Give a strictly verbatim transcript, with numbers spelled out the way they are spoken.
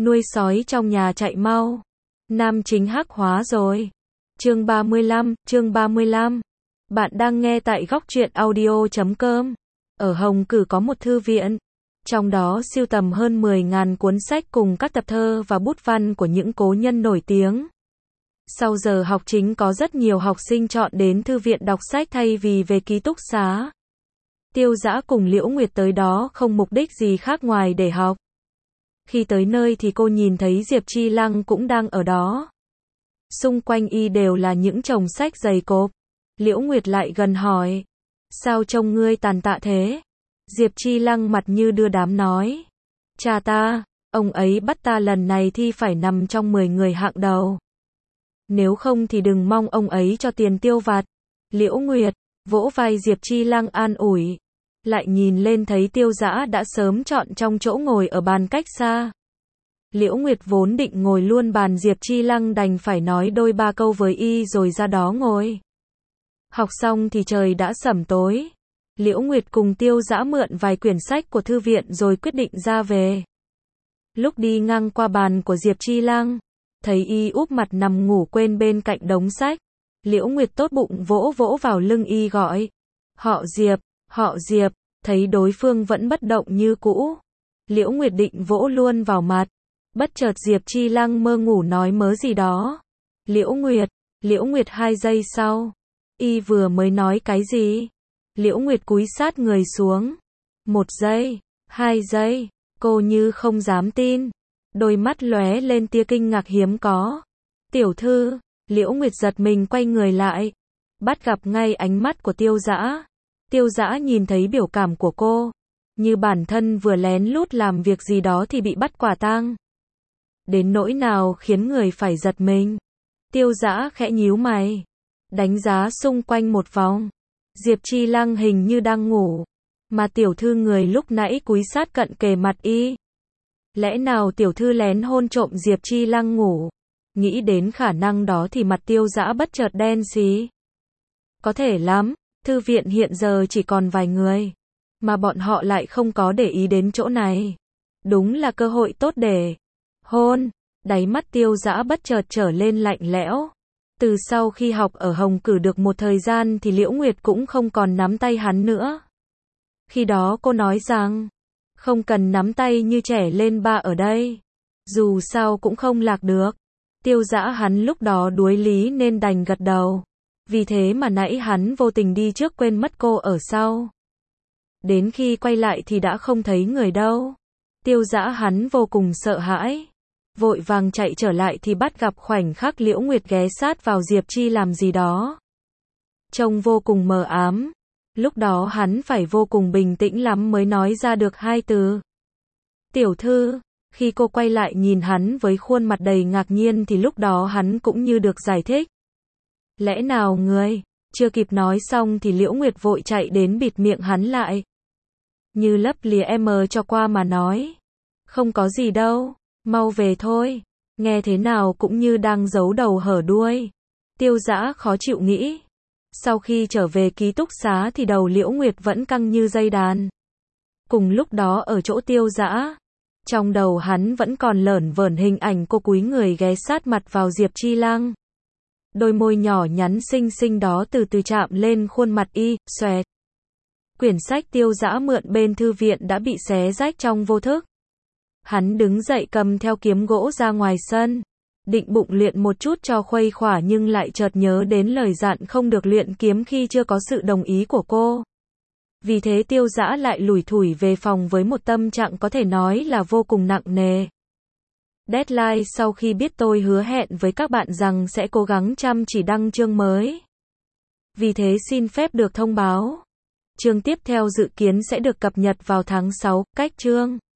Nuôi sói trong nhà chạy mau. Nam chính hắc hóa rồi. Chương ba mươi lăm, chương ba mươi lăm. Bạn đang nghe tại góc truyện audio chấm com. Ở Hồng Cử có một thư viện. Trong đó sưu tầm hơn mười nghìn cuốn sách cùng các tập thơ và bút văn của những cố nhân nổi tiếng. Sau giờ học chính có rất nhiều học sinh chọn đến thư viện đọc sách thay vì về ký túc xá. Tiêu Dã cùng Liễu Nguyệt tới đó không mục đích gì khác ngoài để học. Khi tới nơi thì cô nhìn thấy Diệp Chi Lăng cũng đang ở đó. Xung quanh y đều là những chồng sách dày cộp. Liễu Nguyệt lại gần hỏi. Sao trông ngươi tàn tạ thế? Diệp Chi Lăng mặt như đưa đám nói. Cha ta, ông ấy bắt ta lần này thi phải nằm trong mười người hạng đầu. Nếu không thì đừng mong ông ấy cho tiền tiêu vặt. Liễu Nguyệt vỗ vai Diệp Chi Lăng an ủi. Lại nhìn lên thấy Tiêu Dã đã sớm chọn trong chỗ ngồi ở bàn cách xa. Liễu Nguyệt vốn định ngồi luôn bàn, Diệp Chi Lăng đành phải nói đôi ba câu với y rồi ra đó ngồi. Học xong thì trời đã sẩm tối. Liễu Nguyệt cùng Tiêu Dã mượn vài quyển sách của thư viện rồi quyết định ra về. Lúc đi ngang qua bàn của Diệp Chi Lăng, thấy y úp mặt nằm ngủ quên bên cạnh đống sách. Liễu Nguyệt tốt bụng vỗ vỗ vào lưng y gọi. Họ Diệp, họ Diệp, thấy đối phương vẫn bất động như cũ. Liễu Nguyệt định vỗ luôn vào mặt. Bất chợt Diệp Chi Lăng mơ ngủ nói mớ gì đó. Liễu Nguyệt, Liễu Nguyệt hai giây sau. Y vừa mới nói cái gì? Liễu Nguyệt cúi sát người xuống. Một giây, hai giây, cô như không dám tin. Đôi mắt lóe lên tia kinh ngạc hiếm có. Tiểu thư, Liễu Nguyệt giật mình quay người lại. Bắt gặp ngay ánh mắt của Tiêu Dã. Tiêu Dã nhìn thấy biểu cảm của cô. Như bản thân vừa lén lút làm việc gì đó thì bị bắt quả tang. Đến nỗi nào khiến người phải giật mình. Tiêu Dã khẽ nhíu mày. Đánh giá xung quanh một vòng. Diệp Chi Lăng hình như đang ngủ. Mà tiểu thư người lúc nãy cúi sát cận kề mặt y. Lẽ nào tiểu thư lén hôn trộm Diệp Chi Lăng ngủ? Nghĩ đến khả năng đó thì mặt Tiêu Dã bất chợt đen xí. Có thể lắm, thư viện hiện giờ chỉ còn vài người. Mà bọn họ lại không có để ý đến chỗ này. Đúng là cơ hội tốt để hôn. Đáy mắt Tiêu Dã bất chợt trở lên lạnh lẽo. Từ sau khi học ở Hồng Cử được một thời gian thì Liễu Nguyệt cũng không còn nắm tay hắn nữa. Khi đó cô nói rằng, không cần nắm tay như trẻ lên ba ở đây. Dù sao cũng không lạc được. Tiêu Dã hắn lúc đó đuối lý nên đành gật đầu. Vì thế mà nãy hắn vô tình đi trước quên mất cô ở sau. Đến khi quay lại thì đã không thấy người đâu. Tiêu Dã hắn vô cùng sợ hãi. Vội vàng chạy trở lại thì bắt gặp khoảnh khắc Liễu Nguyệt ghé sát vào Diệp Chi làm gì đó. Trông vô cùng mờ ám. Lúc đó hắn phải vô cùng bình tĩnh lắm mới nói ra được hai từ. Tiểu thư. Khi cô quay lại nhìn hắn với khuôn mặt đầy ngạc nhiên thì lúc đó hắn cũng như được giải thích. Lẽ nào ngươi? Chưa kịp nói xong thì Liễu Nguyệt vội chạy đến bịt miệng hắn lại. Như lấp lìa em cho qua mà nói. Không có gì đâu. Mau về thôi. Nghe thế nào cũng như đang giấu đầu hở đuôi. Tiêu Dã khó chịu nghĩ. Sau khi trở về ký túc xá thì đầu Liễu Nguyệt vẫn căng như dây đàn. Cùng lúc đó ở chỗ Tiêu Dã, trong đầu hắn vẫn còn lởn vởn hình ảnh cô cúi người ghé sát mặt vào Diệp Chi Lăng. Đôi môi nhỏ nhắn xinh xinh đó từ từ chạm lên khuôn mặt y, xoẹt. Quyển sách Tiêu Dã mượn bên thư viện đã bị xé rách trong vô thức. Hắn đứng dậy cầm theo kiếm gỗ ra ngoài sân. Định bụng luyện một chút cho khuây khỏa nhưng lại chợt nhớ đến lời dặn không được luyện kiếm khi chưa có sự đồng ý của cô. Vì thế Tiêu Dã lại lủi thủi về phòng với một tâm trạng có thể nói là vô cùng nặng nề. Deadline sau khi biết tôi hứa hẹn với các bạn rằng sẽ cố gắng chăm chỉ đăng chương mới. Vì thế xin phép được thông báo. Chương tiếp theo dự kiến sẽ được cập nhật vào tháng sáu, cách chương.